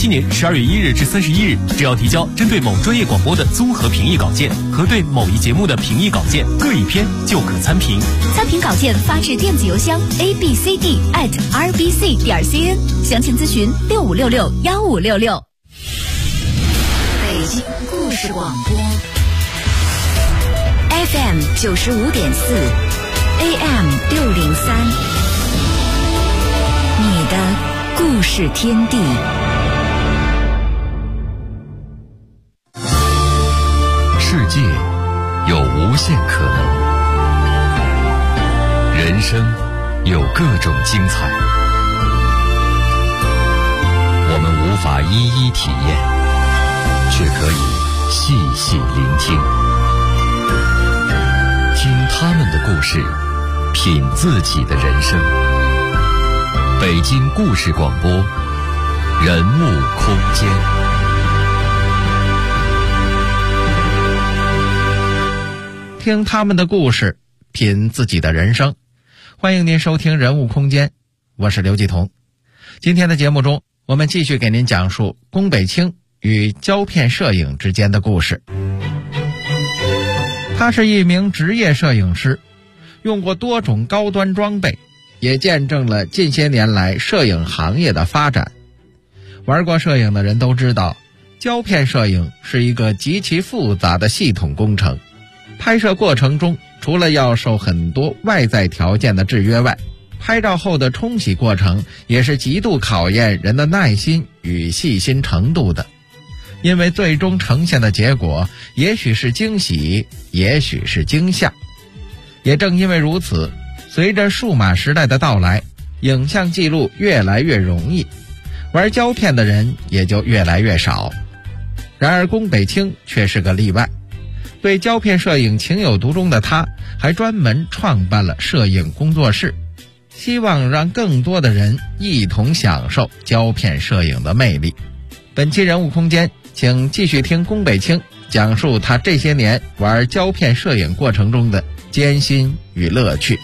今年12月1日至31日，只要提交针对某专业广播的综合评议稿件和对某一节目的评议稿件各一篇，就可参评。 参评稿件发至电子邮箱 abcd@rbc.cn， 详情咨询65661566。 北京故事广播 FM 95.4 AM 603，你的故事天地。 世界有无限可能，人生有各种精彩，我们无法一一体验，却可以细细聆听，听他们的故事，品自己的人生。北京故事广播，人物空间。 听他们的故事，品自己的人生。欢迎您收听人物空间，我是刘继彤。今天的节目中，我们继续给您讲述宫北清与胶片摄影之间的故事。他是一名职业摄影师，用过多种高端装备，也见证了近些年来摄影行业的发展。玩过摄影的人都知道，胶片摄影是一个极其复杂的系统工程。拍摄过程中，除了要受很多外在条件的制约外，拍照后的冲洗过程也是极度考验人的耐心与细心程度的。因为最终呈现的结果也许是惊喜，也许是惊吓。也正因为如此，随着数码时代的到来，影像记录越来越容易，玩胶片的人也就越来越少。然而宫北清却是个例外，对胶片摄影情有独钟的他，还专门创办了摄影工作室，希望让更多的人一同享受胶片摄影的魅力。本期人物空间，请继续听宫北清讲述他这些年玩胶片摄影过程中的艰辛与乐趣。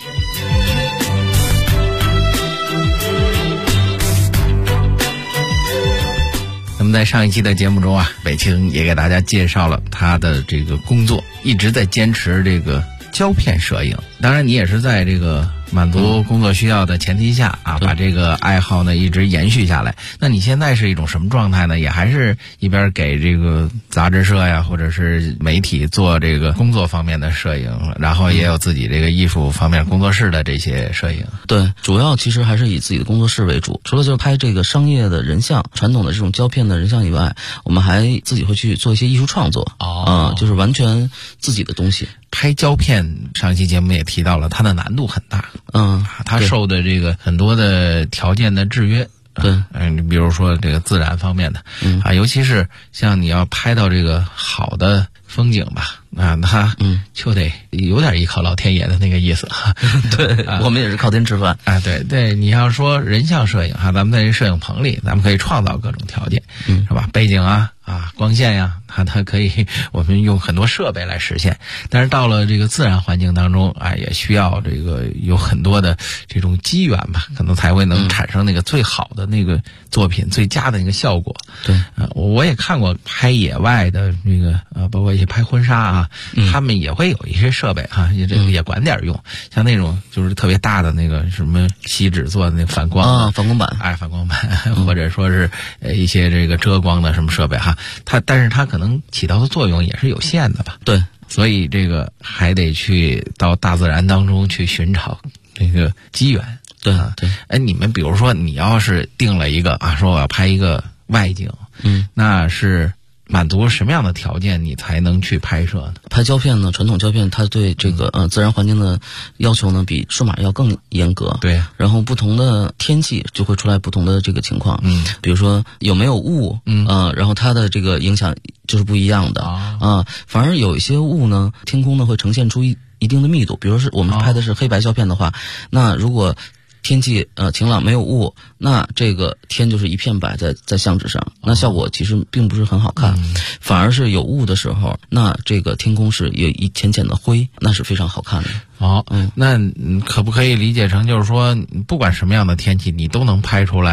那么在上一期的节目中啊，北清也给大家介绍了他的这个工作，一直在坚持这个胶片摄影。当然你也是在这个满足工作需要的前提下啊，把这个爱好呢一直延续下来。那你现在是一种什么状态呢？也还是一边给这个杂志社呀，或者是媒体做这个工作方面的摄影，然后也有自己这个艺术方面工作室的这些摄影。 对，主要其实还是以自己的工作室为主。除了就是拍这个商业的人像、传统的这种胶片的人像以外，我们还自己会去做一些艺术创作。就是完全自己的东西。 拍胶片，上期节目也提到了，它的难度很大。它受的这个很多的条件的制约。 对， 你比如说这个自然方面的，尤其是像你要拍到这个好的风景吧，它就得有点依靠老天爷的那个意思。 对，我们也是靠天吃饭。 对对，你要说人像摄影咱们在这摄影棚里，咱们可以创造各种条件，是吧？背景光线呀，它可以我们用很多设备来实现。但是到了这个自然环境当中也需要这个有很多的这种机缘吧，可能才会能产生那个最好的那个作品，最佳的那个效果。 对， 我也看过拍野外的那个包括一些拍婚纱他们也会有一些设备也管点用，像那种就是特别大的那个什么锡纸做的那反光反光板， 反光板，或者说是一些这个遮光的什么设备但是它可能起到的作用也是有限的吧。 对， 所以这个还得去到大自然当中去寻找这个机缘。 对， 你们比如说你要是定了一个说我要拍一个外景，那是满足什么样的条件你才能去拍摄呢？ 拍胶片呢，传统胶片它对这个自然环境的要求呢比数码要更严格。 对， 然后不同的天气就会出来不同的这个情况。比如说有没有雾，然后它的这个影响就是不一样的。反而有一些雾呢，天空呢会呈现出一定的密度。比如说是我们拍的是黑白胶片的话，那如果天气晴朗没有雾，那这个天就是一片白在相纸上，那效果其实并不是很好看。反而是有雾的时候，那这个天空是有一浅浅的灰，那是非常好看的。 那可不可以理解成就是说不管什么样的天气你都能拍出来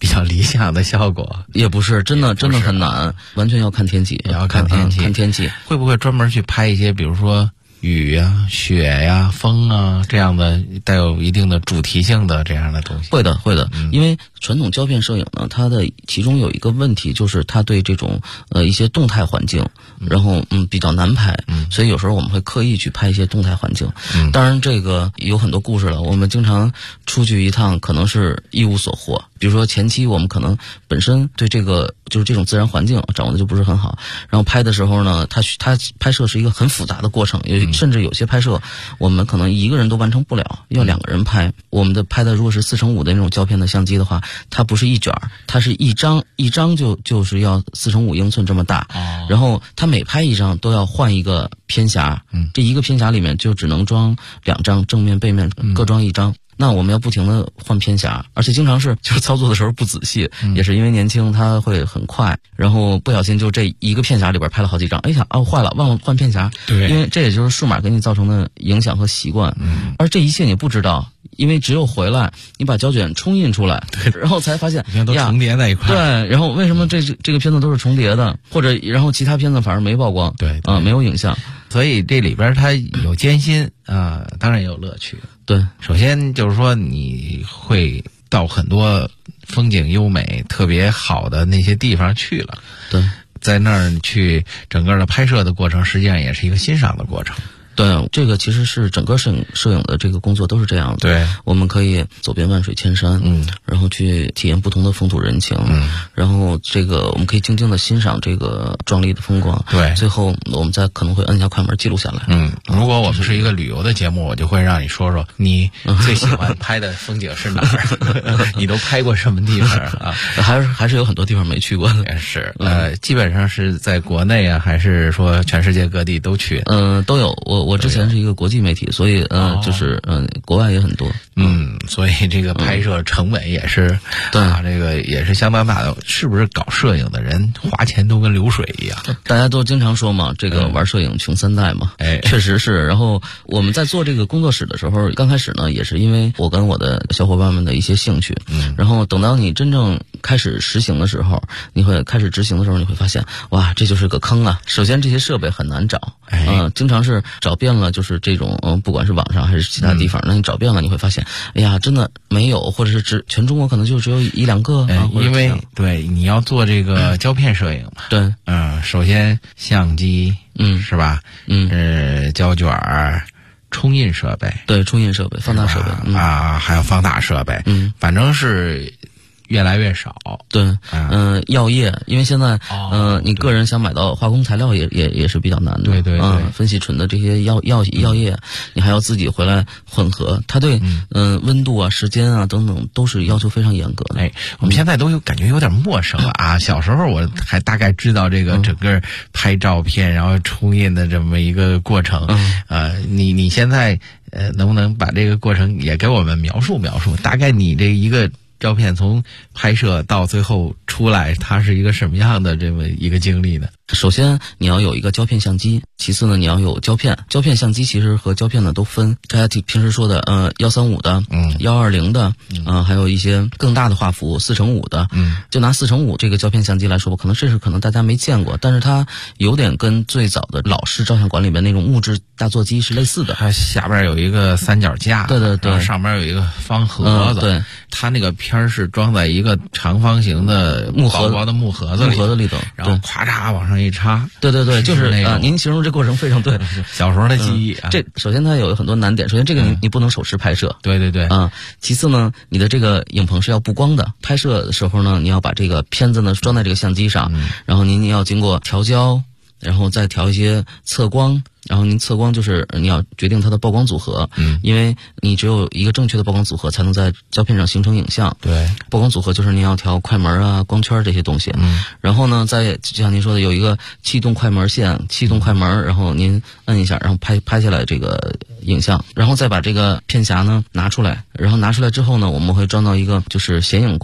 比较理想的效果？ 也不是，真的很难，完全要看天气， 也要看天气。 看天气会不会专门去拍一些，比如说雨呀、雪呀、风啊这样的带有一定的主题性的这样的东西？ 会的，因为传统胶片摄影呢，它的其中有一个问题就是它对这种一些动态环境，然后比较难拍，所以有时候我们会刻意去拍一些动态环境。当然这个有很多故事了，我们经常出去一趟可能是一无所获。比如说前期我们可能本身对这个就是这种自然环境掌握的就不是很好，然后拍的时候呢，它拍摄是一个很复杂的过程，甚至有些拍摄我们可能一个人都完成不了，要2个人拍。我们的拍的如果是4:5的那种胶片的相机的话，它不是一卷，它是一张就是要4:5英寸这么大，然后它每拍一张都要换一个片匣，这一个片匣里面就只能装2张，正面背面各装1张。那我们要不停的换片匣，而且经常是就是操作的时候不仔细，也是因为年轻它会很快，然后不小心就这一个片匣里边拍了好几张，哎呀坏了，忘了换片匣。对，因为这也就是数码给你造成的影响和习惯，而这一切你不知道，因为只有回来你把胶卷冲印出来，然后才发现你看都重叠在一块。 对，然后为什么这个片子都是重叠的，或者然后其他片子反而没曝光， 对没有影像， 所以这里边它有艰辛啊，当然也有乐趣。 对， 首先就是说你会到很多风景优美、特别好的那些地方去了。 对， 在那儿去整个的拍摄的过程，实际上也是一个欣赏的过程。 对，这个其实是整个摄影的这个工作都是这样的。 对， 我们可以走遍万水千山，然后去体验不同的风土人情，然后这个我们可以静静的欣赏这个壮丽的风光。对，最后我们再可能会按下快门记录下来。 如果我们是一个旅游的节目，我就会让你说说你最喜欢拍的风景是哪儿，你都拍过什么地方啊？ 还是有很多地方没去过的。 是，基本上是在国内啊，还是说全世界各地都去？ 都有。我之前是一个国际媒体，所以就是国外也很多。 所以这个拍摄成本也是这个也是相当大的。是不是搞摄影的人花钱都跟流水一样？ 大家都经常说嘛，这个玩摄影穷3代嘛，确实是。然后我们在做这个工作室的时候，刚开始呢也是因为我跟我的小伙伴们的一些兴趣，然后等到你真正开始实行的时候，你会开始执行的时候，你会发现哇，这就是个坑啊！首先这些设备很难找，经常是找遍了，就是这种不管是网上还是其他地方，那你找遍了，你会发现，哎呀，真的没有，或者是全中国可能就只有1-2个。 因为对你要做这个胶片摄影嘛， 对， 首先相机，是吧？胶卷、冲印设备， 对，冲印设备、放大设备还有放大设备，反正是越来越少。 对，药液，因为现在你个人想买到化工材料也是比较难的。对，分析纯的这些药液，你还要自己回来混合，它对温度啊、时间啊等等都是要求非常严格的。 我们现在都感觉有点陌生了啊！小时候我还大概知道这个整个拍照片然后冲印的这么一个过程。你现在能不能把这个过程也给我们描述描述？大概你这一个胶片从拍摄到最后出来，它是一个什么样的这么一个经历呢？ 首先你要有一个胶片相机，其次呢你要有胶片。胶片相机其实和胶片呢都分，大家平时说的135的120的还有一些更大的画幅4:5的。就拿4:5这个胶片相机来说吧，可能大家没见过，但是它有点跟最早的老式照相馆里面那种木质大座机是类似的。 它下边有一个三脚架， 对， 上面有一个方盒子， 对， 它那个片是装在一个长方形的薄薄的木盒子里头， 然后咔嚓往上一插。 对，就是您形容这过程非常对， 小时候的记忆。 这首先它有很多难点，首先这个你不能手持拍摄， 对， 其次呢，你的这个影棚是要布光的，拍摄的时候呢，你要把这个片子呢装在这个相机上，然后您要经过调焦，然后再调一些测光。然后您测光就是你要决定它的曝光组合，因为你只有一个正确的曝光组合才能在胶片上形成影像。对，曝光组合就是您要调快门啊、光圈这些东西。然后呢，就像您说的，有一个气动快门线，气动快门，然后您摁一下，然后拍下来这个影像，然后再把这个片匣呢拿出来，然后拿出来之后呢，我们会装到一个就是显影罐。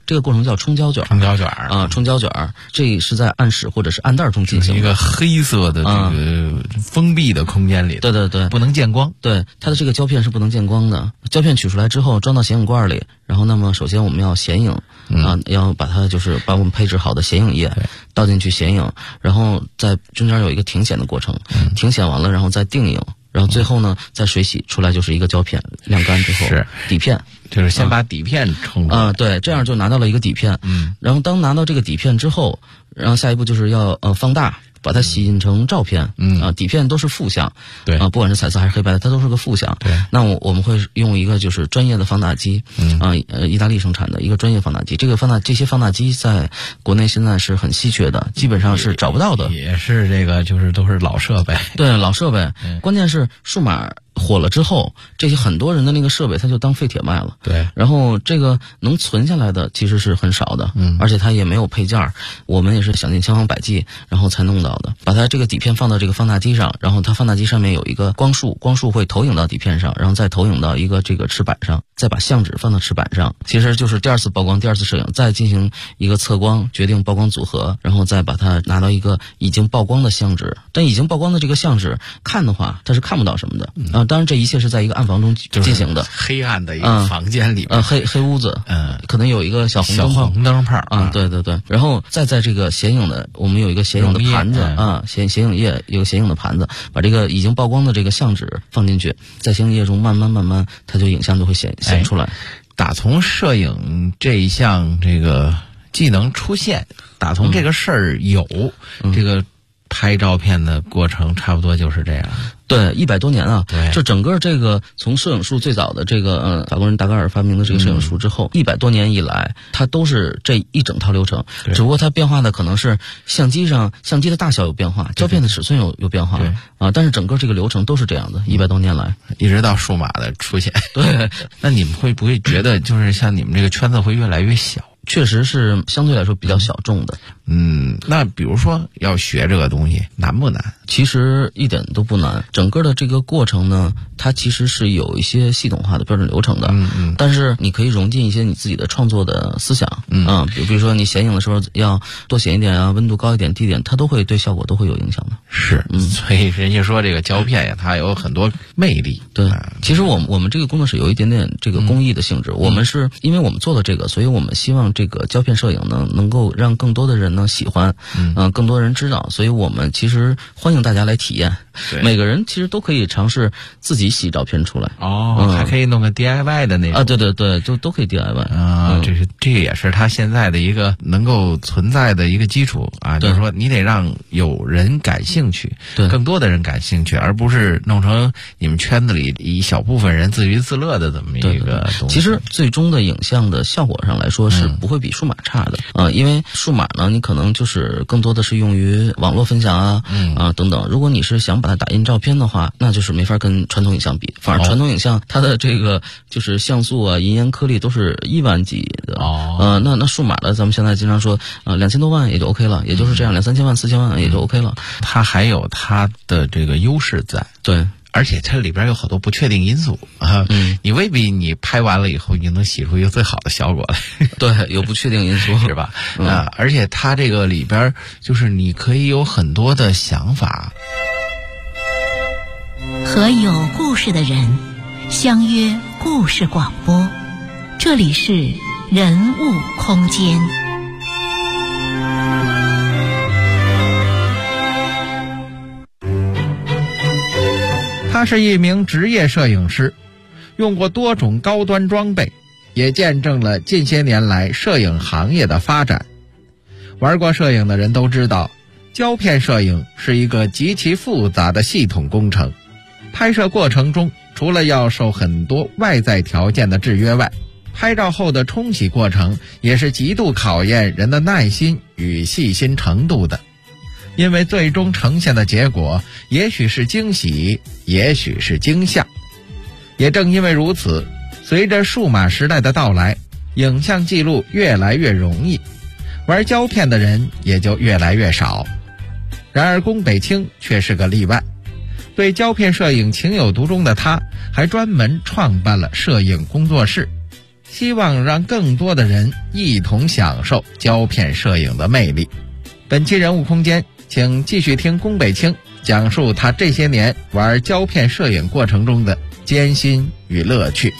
这个过程叫冲胶卷。 冲胶卷冲胶卷，这是在暗室或者是暗袋中进行的， 一个黑色的这个封闭的空间里。 对对对， 不能见光。 对，它的这个胶片是不能见光的。胶片取出来之后，装到显影罐里，然后那么首先我们要显影要把它就是把我们配置好的显影液倒进去显影，然后在中间有一个停显的过程，停显完了然后再定影。然后最后呢，再水洗出来就是一个胶片，晾干之后是底片， 就是先把底片冲出来。 对，这样就拿到了一个底片。然后当拿到这个底片之后，然后下一步就是要放大，把它洗印成照片。底片都是负向， 对不管是彩色还是黑白的，它都是个负向。 对， 那我们会用一个就是专业的放大机，意大利生产的一个专业放大机。这些放大机在国内现在是很稀缺的，基本上是找不到的。 也是这个就是都是老设备。 对，老设备。关键是数码火了之后，这些很多人的那个设备它就当废铁卖了。 对， 然后这个能存下来的其实是很少的，而且它也没有配件，我们也是想尽千方百计，然后才弄到的。把它这个底片放到这个放大机上，然后它放大机上面有一个光束会投影到底片上，然后再投影到一个这个尺板上，再把相纸放到尺板上，其实就是第二次曝光、第二次摄影，再进行一个测光，决定曝光组合，然后再把它拿到一个已经曝光的相纸。但已经曝光的这个相纸看的话，它是看不到什么的。当然这一切是在一个暗房中进行的， 黑暗的一个房间里面， 黑屋子，可能有一个小红灯泡对对对，然后再在这个显影的，我们有一个显影的盘子显影液有个显影的盘子，把这个已经曝光的这个相纸放进去，在显影液中慢慢，它就影像就会显出来。 打从摄影这一项这个技能出现，打从这个事儿有这个拍照片的过程，差不多就是这样。 对，100多年啊！ 对， 这整个这个从摄影术最早的这个法国人达盖尔发明的这个摄影术之后，100多年以来，它都是这一整套流程。只不过它变化的可能是相机的大小有变化，胶片的尺寸有变化但是整个这个流程都是这样的，100多年来， 一直到数码的出现。 对， 那你们会不会觉得就是像你们这个圈子会越来越小？ 确实是相对来说比较小众的。 那比如说要学这个东西难不难？ 其实一点都不难，整个的这个过程呢，它其实是有一些系统化的标准流程的。但是你可以融进一些你自己的创作的思想。比如说你显影的时候要多显一点啊，温度高一点、低一点，它都会对效果都会有影响的。 是，所以人家说这个胶片呀，它有很多魅力。 对，其实我们这个工作室有一点点这个公益的性质。我们是因为我们做了这个，所以我们希望这个胶片摄影呢能够让更多的人呢喜欢，更多人知道，所以我们其实欢迎大家来体验。每个人其实都可以尝试自己洗照片出来。 还可以弄个 DIY 的那种对对对，就都可以 DIY 这也是它现在的一个能够存在的一个基础啊，就是说你得让有人感兴趣，更多的人感兴趣，而不是弄成你们圈子里一小部分人自娱自乐的这么一个东西。 其实最终的影像的效果上来说是不会比数码差的因为数码呢你可能就是更多的是用于网络分享等等。如果你是想把它打印照片的话，那就是没法跟传统影像比，反而传统影像它的这个就是像素啊、银盐颗粒都是1万级的那数码的咱们现在经常说2000多万也就 OK 了，也就是这样2、3千万、4千万也就 OK 了。 它还有它的这个优势在。 对， 而且它里边有好多不确定因素你未必你拍完了以后你能洗出一个最好的效果来。 对，有不确定因素是吧？而且它这个里边就是你可以有很多的想法。 和有故事的人相约故事广播，这里是人物空间。 他是一名职业摄影师，用过多种高端装备，也见证了近些年来摄影行业的发展。玩过摄影的人都知道，胶片摄影是一个极其复杂的系统工程。拍摄过程中，除了要受很多外在条件的制约外，拍照后的冲洗过程也是极度考验人的耐心与细心程度的。因为最终呈现的结果也许是惊喜，也许是惊吓。也正因为如此，随着数码时代的到来，影像记录越来越容易，玩胶片的人也就越来越少。然而宫北清却是个例外，对胶片摄影情有独钟的他，还专门创办了摄影工作室。 希望让更多的人一同享受胶片摄影的魅力。本期人物空间，请继续听龚北清讲述他这些年玩胶片摄影过程中的艰辛与乐趣。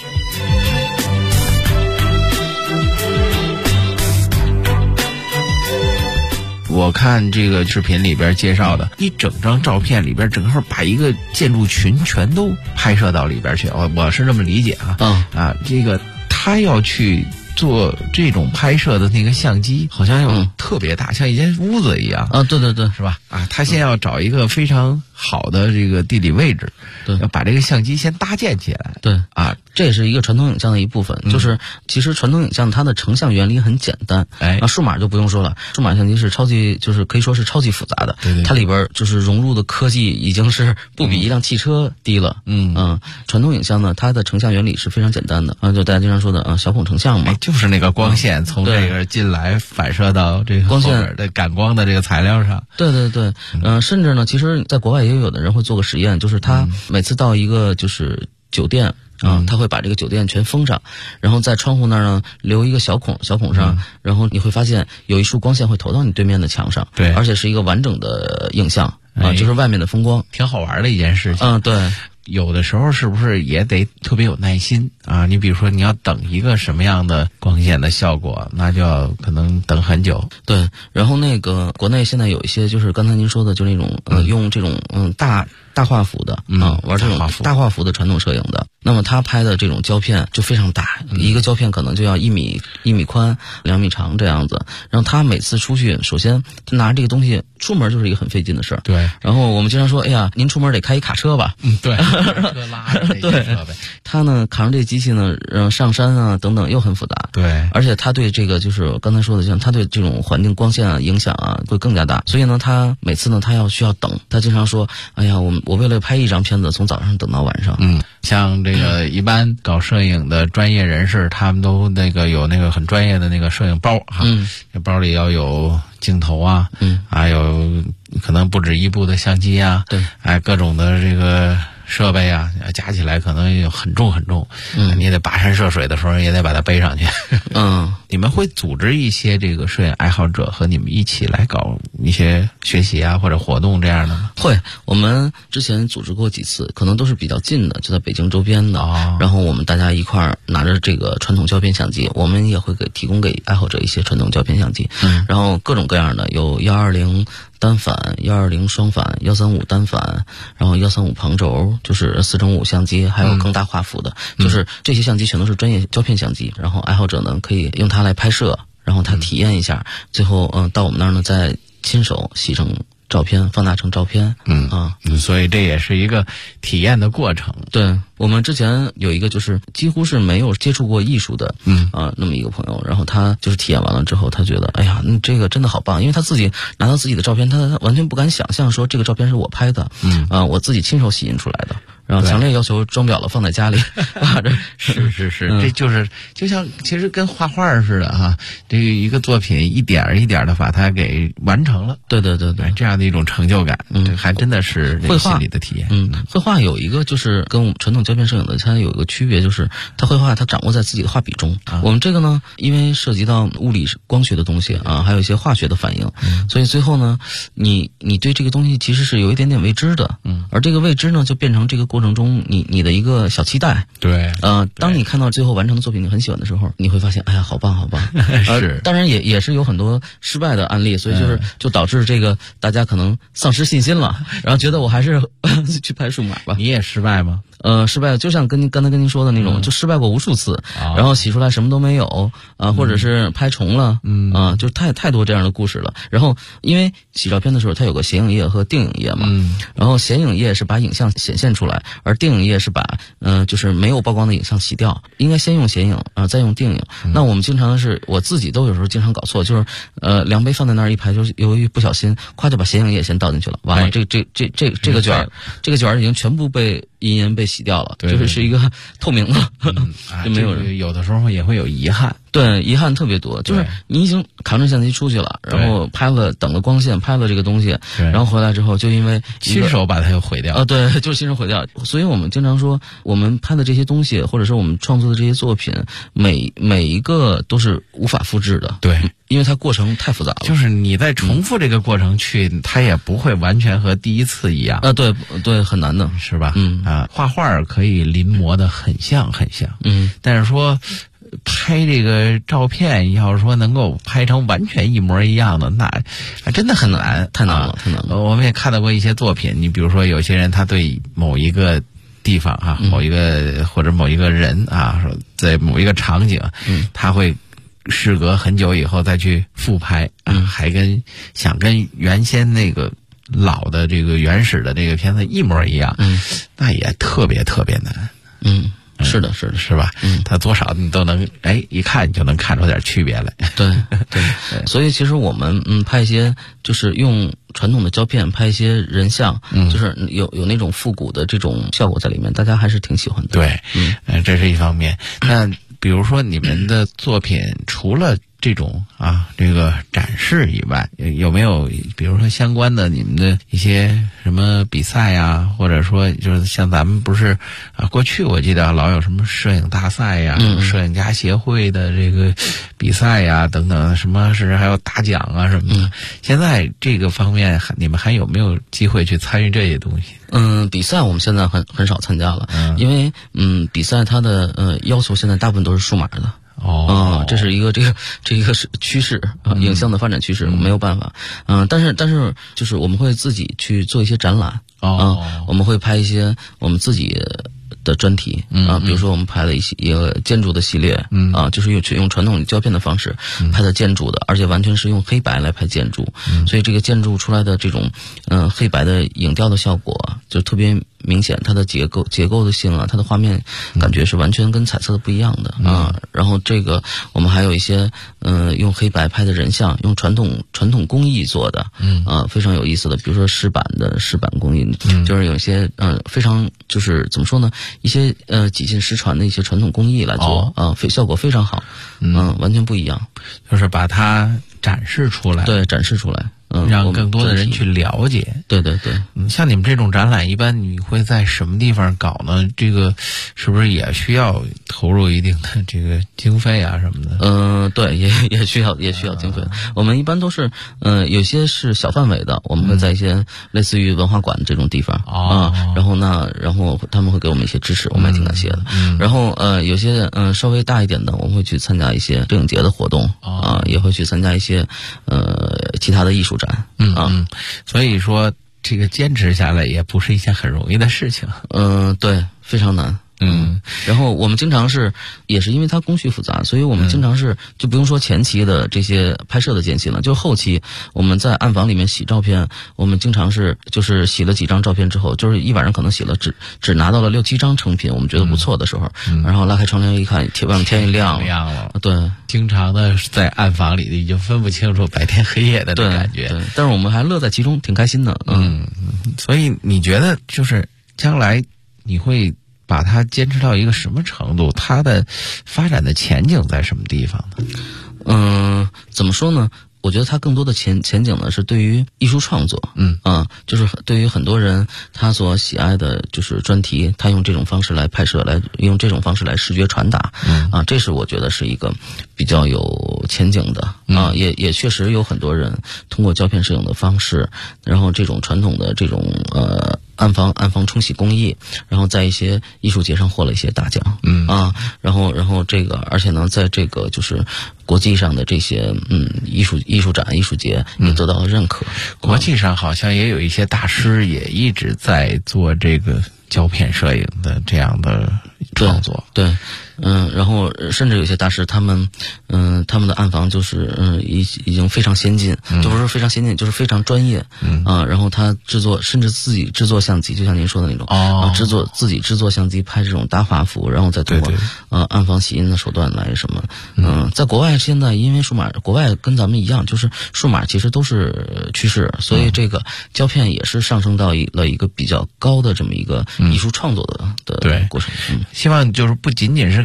我看这个视频里边介绍的，一整张照片里边，整个把一个建筑群全都拍摄到里边去。我是这么理解啊。这个他要去做这种拍摄的那个相机，好像要特别大，像一间屋子一样啊。对对对， 是吧？他先要找一个非常好的这个地理位置， 对， 要把这个相机先搭建起来。 对这也是一个传统影像的一部分。就是其实传统影像它的成像原理很简单，数码就不用说了，数码相机是就是可以说是超级复杂的。 对， 它里边就是融入的科技已经是不比一辆汽车低了。传统影像呢，它的成像原理是非常简单的就大家经常说的小孔成像嘛， 就是那个光线从这个进来反射到这个光线的感光的这个材料上。 对对对，甚至呢，其实在国外也有的人会做个实验，就是他每次到一个就是酒店他会把这个酒店全封上，然后在窗户那儿呢留一个小孔上，然后你会发现有一束光线会投到你对面的墙上， 对， 而且是一个完整的影像就是外面的风光， 挺好玩的一件事情。 对。 有的时候是不是也得特别有耐心啊？你比如说你要等一个什么样的光线的效果，那就要可能等很久。 对，然后那个国内现在有一些就是刚才您说的，就那种用这种大画幅的玩这种大画幅的传统摄影的，那么他拍的这种胶片就非常大，一个胶片可能就要1米宽2米长这样子。然后他每次出去，首先他拿这个东西出门就是一个很费劲的事儿。 对。 然后我们经常说，哎呀，您出门得开一卡车吧？ 对。车拉对，他呢扛着这机器呢，上山啊等等又很复杂。 对。而且他对这个就是刚才说的，像他对这种环境光线影响会更加大。所以呢，他每次呢需要等。他经常说，哎呀，我为了拍一张片子，从早上等到晚上。 像这个一般搞摄影的专业人士，他们都有那个很专业的那个摄影包这包里要有镜头还有可能不止一部的相机对， 各种的这个设备加起来可能也很重很重，你也得跋山涉水的时候也得把它背上去。你们会组织一些这个摄影爱好者和你们一起来搞一些学习或者活动这样的吗？ 会，我们之前组织过几次，可能都是比较近的，就在北京周边的。然后我们大家一块儿拿着这个传统胶片相机，我们也会提供给爱好者一些传统胶片相机。然后各种各样的，有120单反、120双反、135单反，然后135旁轴，就是4:5相机，还有更大画幅的，就是这些相机全都是专业胶片相机。然后爱好者呢可以用它来拍摄，然后他体验一下，最后到我们那儿呢再亲手洗成照片，放大成照片。 所以这也是一个体验的过程。 对，我们之前有一个就是几乎是没有接触过艺术的那么一个朋友，然后他就是体验完了之后，他觉得哎呀，这个真的好棒，因为他自己拿到自己的照片，他完全不敢想象说这个照片是我拍的，我自己亲手洗印出来的。然后强烈要求装裱了放在家里。 是，这就像其实跟画画似的这一个作品一点一点的把它给完成了。 对， 这样的一种成就感，这还真的是绘画心理的体验。 绘画有一个就是跟我们传统胶片摄影的它有一个区别，就是它绘画它掌握在自己的画笔中。我们这个呢，因为涉及到物理光学的东西还有一些化学的反应，所以最后呢，你对这个东西其实是有一点点未知的。而这个未知呢，就变成这个过程中你的一个小期待。 对。 当你看到最后完成的作品你很喜欢的时候，你会发现哎呀好棒是。当然也是有很多失败的案例，所以就导致这个大家可能丧失信心了，然后觉得我还是去拍数码吧。 你也失败吗？ 失败就像刚才跟您说的那种，就失败过无数次，然后洗出来什么都没有或者是拍重了就太多这样的故事了。然后因为洗照片的时候它有个显影液和定影液嘛，然后显影液是把影像显现出来，而定影液是把就是没有曝光的影像洗掉，应该先用显影再用定影。那我们经常是我自己都有时候经常搞错，就是量杯放在那儿一排，就是由于不小心就把显影液先倒进去了，完了这个卷已经全部被阴被洗掉了，就是一个透明的，就没有人。 有的时候也会有遗憾。 对，遗憾特别多，就是你已经扛着相机出去了，然后拍了，等了光线，拍了这个东西，然后回来之后就因为亲手把它又毁掉。 对，就是亲手毁掉。所以我们经常说，我们拍的这些东西，或者是我们创作的这些作品，每一个都是无法复制的。 对， 因为它过程太复杂了。 就是你在重复这个过程去，它也不会完全和第一次一样。 对，很难的， 是吧？画画可以临摹的很像，但是说拍这个照片，要是说能够拍成完全一模一样的，那真的很难， 太难了。 我们也看到过一些作品，你比如说有些人他对某一个地方某一个或者某一个人说在某一个场景，他会事隔很久以后再去复拍，还想跟原先那个老的这个原始的这个片子一模一样，那也特别特别难。 是的， 是吧？它多少你都能一看你就能看出点区别来。 对，所以其实我们拍一些就是用传统的胶片拍一些人像，就是有那种复古的这种效果在里面，大家还是挺喜欢的。 对，这是一方面。那比如说你们的作品除了这种这个展示以外，有没有比如说相关的你们的一些什么比赛呀，或者说就是像咱们不是过去我记得老有什么摄影大赛呀，摄影家协会的这个比赛呀等等，什么甚至还有大奖啊什么的。现在这个方面你们还有没有机会去参与这些东西？ 比赛我们现在很少参加了，因为比赛它的要求现在大部分都是数码的。这是一个是趋势影像的发展趋势，没有办法。但是就是我们会自己去做一些展览，我们会拍一些我们自己的专题比如说我们拍了一个建筑的系列，就是用传统胶片的方式拍的建筑的，而且完全是用黑白来拍建筑，所以这个建筑出来的这种黑白的影调的效果就特别明显，它的结构的性它的画面感觉是完全跟彩色的不一样的然后这个我们还有一些用黑白拍的人像，用传统工艺做的非常有意思的，比如说湿版工艺，就是有一些非常就是怎么说呢，一些几近失传的一些传统工艺来做效果非常好，完全不一样， 就是把它展示出来， 对，展示出来。 让更多的人去了解。 对， 像你们这种展览，一般你会在什么地方搞呢？这个是不是也需要投入一定的这个经费啊什么的？ 对，也需要经费。我们一般都是有些是小范围的，我们会在一些类似于文化馆这种地方然后他们会给我们一些支持，我们也挺感谢的。然后有些稍微大一点的，我们会去参加一些摄影节的活动也会去参加一些其他的艺术展。 所以说这个坚持下来也不是一件很容易的事情。 对，非常难。然后我们经常也是因为它工序复杂，所以我们经常就不用说前期的这些拍摄的间隙了，就后期我们在暗房里面洗照片，我们经常就是洗了几张照片之后，就是一晚上可能洗了只拿到了6-7张成品，我们觉得不错的时候，然后拉开窗帘一看，外面天一亮了。对， 经常的在暗房里已经分不清楚白天黑夜的感觉。 对，但是我们还乐在其中，挺开心的。 所以你觉得就是将来你会把它坚持到一个什么程度？它的发展的前景在什么地方呢？怎么说呢？我觉得它更多的前景呢是对于艺术创作，就是对于很多人他所喜爱的就是专题，他用这种方式来拍摄，用这种方式来视觉传达，这是我觉得是一个比较有前景的也确实有很多人通过胶片摄影的方式，然后这种传统的这种暗房冲洗工艺，然后在一些艺术节上获了一些大奖，然后这个而且呢，在这个就是国际上的这些艺术展、艺术节也得到了认可。 国际上好像也有一些大师也一直在做这个胶片摄影的这样的创作。 对。然后甚至有些大师他们的暗房就是已经非常先进，就不是非常先进，就是非常专业然后他甚至自己制作相机，就像您说的那种自己制作相机拍这种大画幅，然后再通过暗房洗印的手段来什么在国外现在因为数码，国外跟咱们一样，就是数码其实都是趋势，所以这个胶片也是上升到了一个比较高的这么一个艺术创作的过程。 希望就是不仅仅是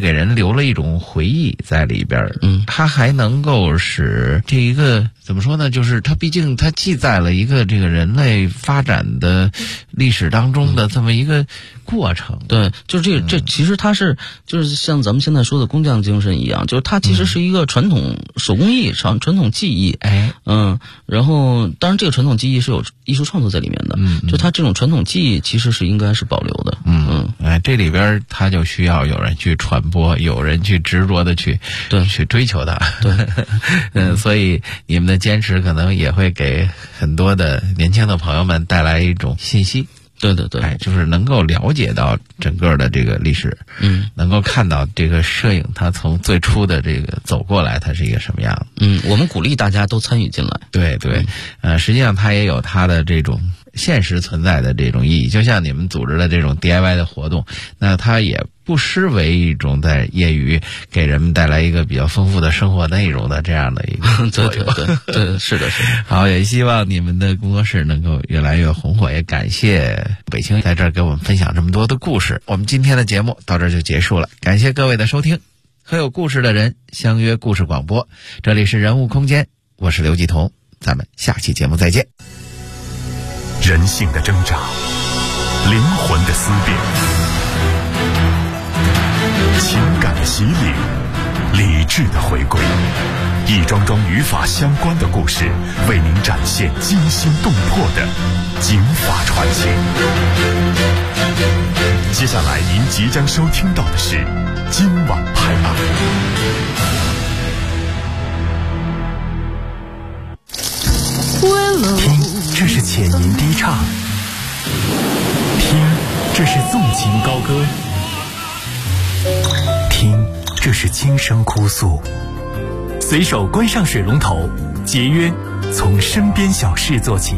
给人留了一种回忆在里边。它还能够使这一个怎么说呢？就是它毕竟它记载了一个这个人类发展的历史当中的这么一个过程。 对，就是这其实它是就是像咱们现在说的工匠精神一样，就是它其实是一个传统手工艺、传统技艺。然后当然这个传统技艺是有艺术创作在里面的。就它这种传统技艺其实是应该是保留的。 这里边它就需要有人去传播，有人去执着的去追求它。 对， 所以你们的坚持可能也会给很多的年轻的朋友们带来一种信息。 对， 就是能够了解到整个的这个历史，能够看到这个摄影它从最初的这个走过来，它是一个什么样子。 我们鼓励大家都参与进来。 对，实际上它也有它的这种现实存在的这种意义，就像你们组织的这种 DIY 的活动，那它也不失为一种在业余给人们带来一个比较丰富的生活内容的这样的一个作用。 对，是的。 好，也希望你们的工作室能够越来越红火，也感谢北青在这儿给我们分享这么多的故事。我们今天的节目到这儿就结束了，感谢各位的收听，和有故事的人相约故事广播，这里是人物空间，我是刘继彤，咱们下期节目再见。 人性的挣扎，灵魂的思辨，情感的洗礼，理智的回归，一桩桩与法相关的故事，为您展现惊心动魄的警法传奇。接下来您即将收听到的是今晚拍案。听，这是浅吟低唱；听，这是纵情高歌；听，这是轻声哭诉。随手关上水龙头，节约，从身边小事做起。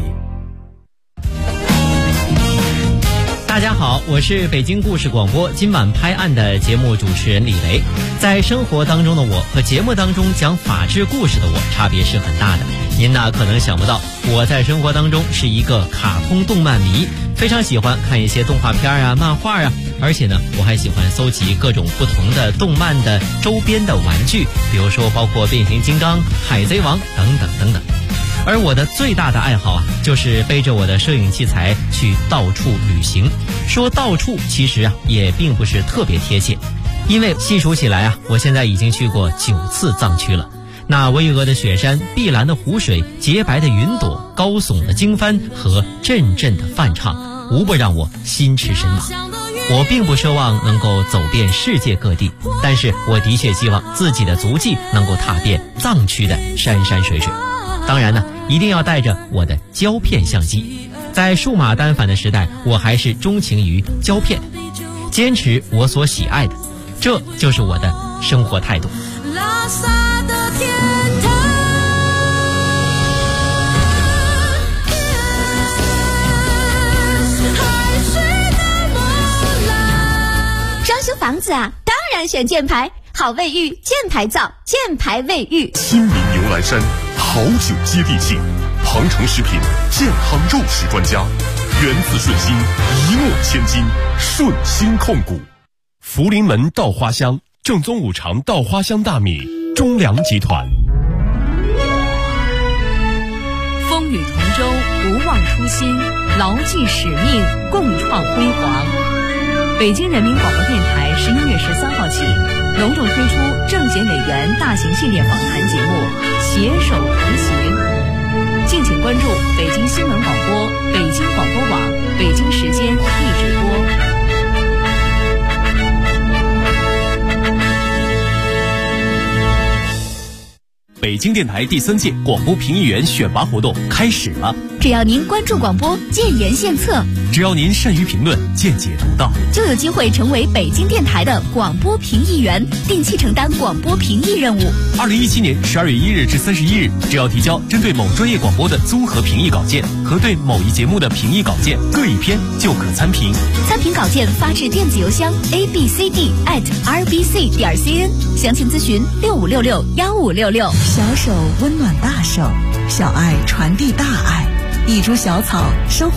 大家好，我是北京故事广播今晚拍案的节目主持人李雷。在生活当中的我和节目当中讲法治故事的我差别是很大的。您呢可能想不到，我在生活当中是一个卡通动漫迷，非常喜欢看一些动画片啊、漫画啊，而且呢我还喜欢搜集各种不同的动漫的周边的玩具，比如说包括变形金刚、海贼王等等等等。而我的最大的爱好啊，就是背着我的摄影器材去到处旅行。说到处其实啊也并不是特别贴切，因为细数起来啊，我现在已经去过9次藏区了。那巍峨的雪山、碧蓝的湖水、洁白的云朵、高耸的经幡和阵阵的梵唱，无不让我心驰神往。我并不奢望能够走遍世界各地，但是我的确希望自己的足迹能够踏遍藏区的山山水水。当然呢，一定要带着我的胶片相机。在数码单反的时代，我还是钟情于胶片，坚持我所喜爱的，这就是我的生活态度。拉萨的天堂， 海水的波澜。装修房子啊，当然选箭牌，好卫浴，箭牌造，箭牌卫浴。 亲民牛栏山，好酒接地气，庞城食品健康肉食专家，源自顺心，一诺千金，顺心控股。福临门稻花香，正宗五常稻花香大米，中粮集团。 风雨同舟，不忘初心，牢记使命，共创辉煌。北京人民广播电台11月13号起，隆重推出政协委员大型系列访谈节目《携手同行》，敬请关注北京新闻广播、北京广播网、北京时间一直播。 北京电台第3届广播评议员选拔活动开始了。 只要您关注广播，建言献策， 只要您善于评论，见解独到， 就有机会成为北京电台的广播评议员，定期承担广播评议任务。 2017年12月1日至31日，只要提交针对某专业广播的综合评议稿件和对某一节目的评议稿件各一篇，就可参评。 参评稿件发至电子邮箱 abcd@rbc.cn， 详情咨询65661566。 小手温暖大手，小爱传递大爱，一株小草生活